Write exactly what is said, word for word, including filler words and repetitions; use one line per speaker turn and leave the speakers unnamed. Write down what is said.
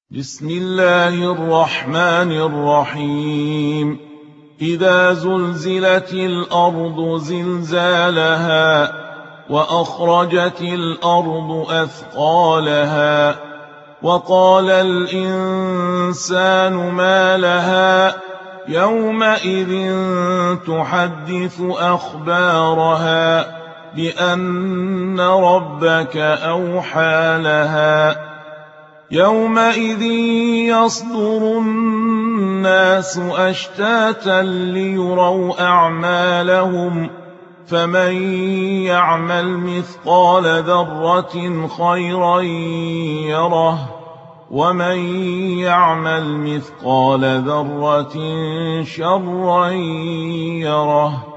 بسم الله الرحمن الرحيم إذا زلزلت الأرض زلزالها وأخرجت الأرض أثقالها وقال الإنسان ما لها يومئذ تحدث أخبارها بأن ربك أوحى لها يومئذ يصدر الناس أشتاتا ليروا أعمالهم فمن يعمل مثقال ذرة خيرا يره ومن يعمل مثقال ذرة شرا يره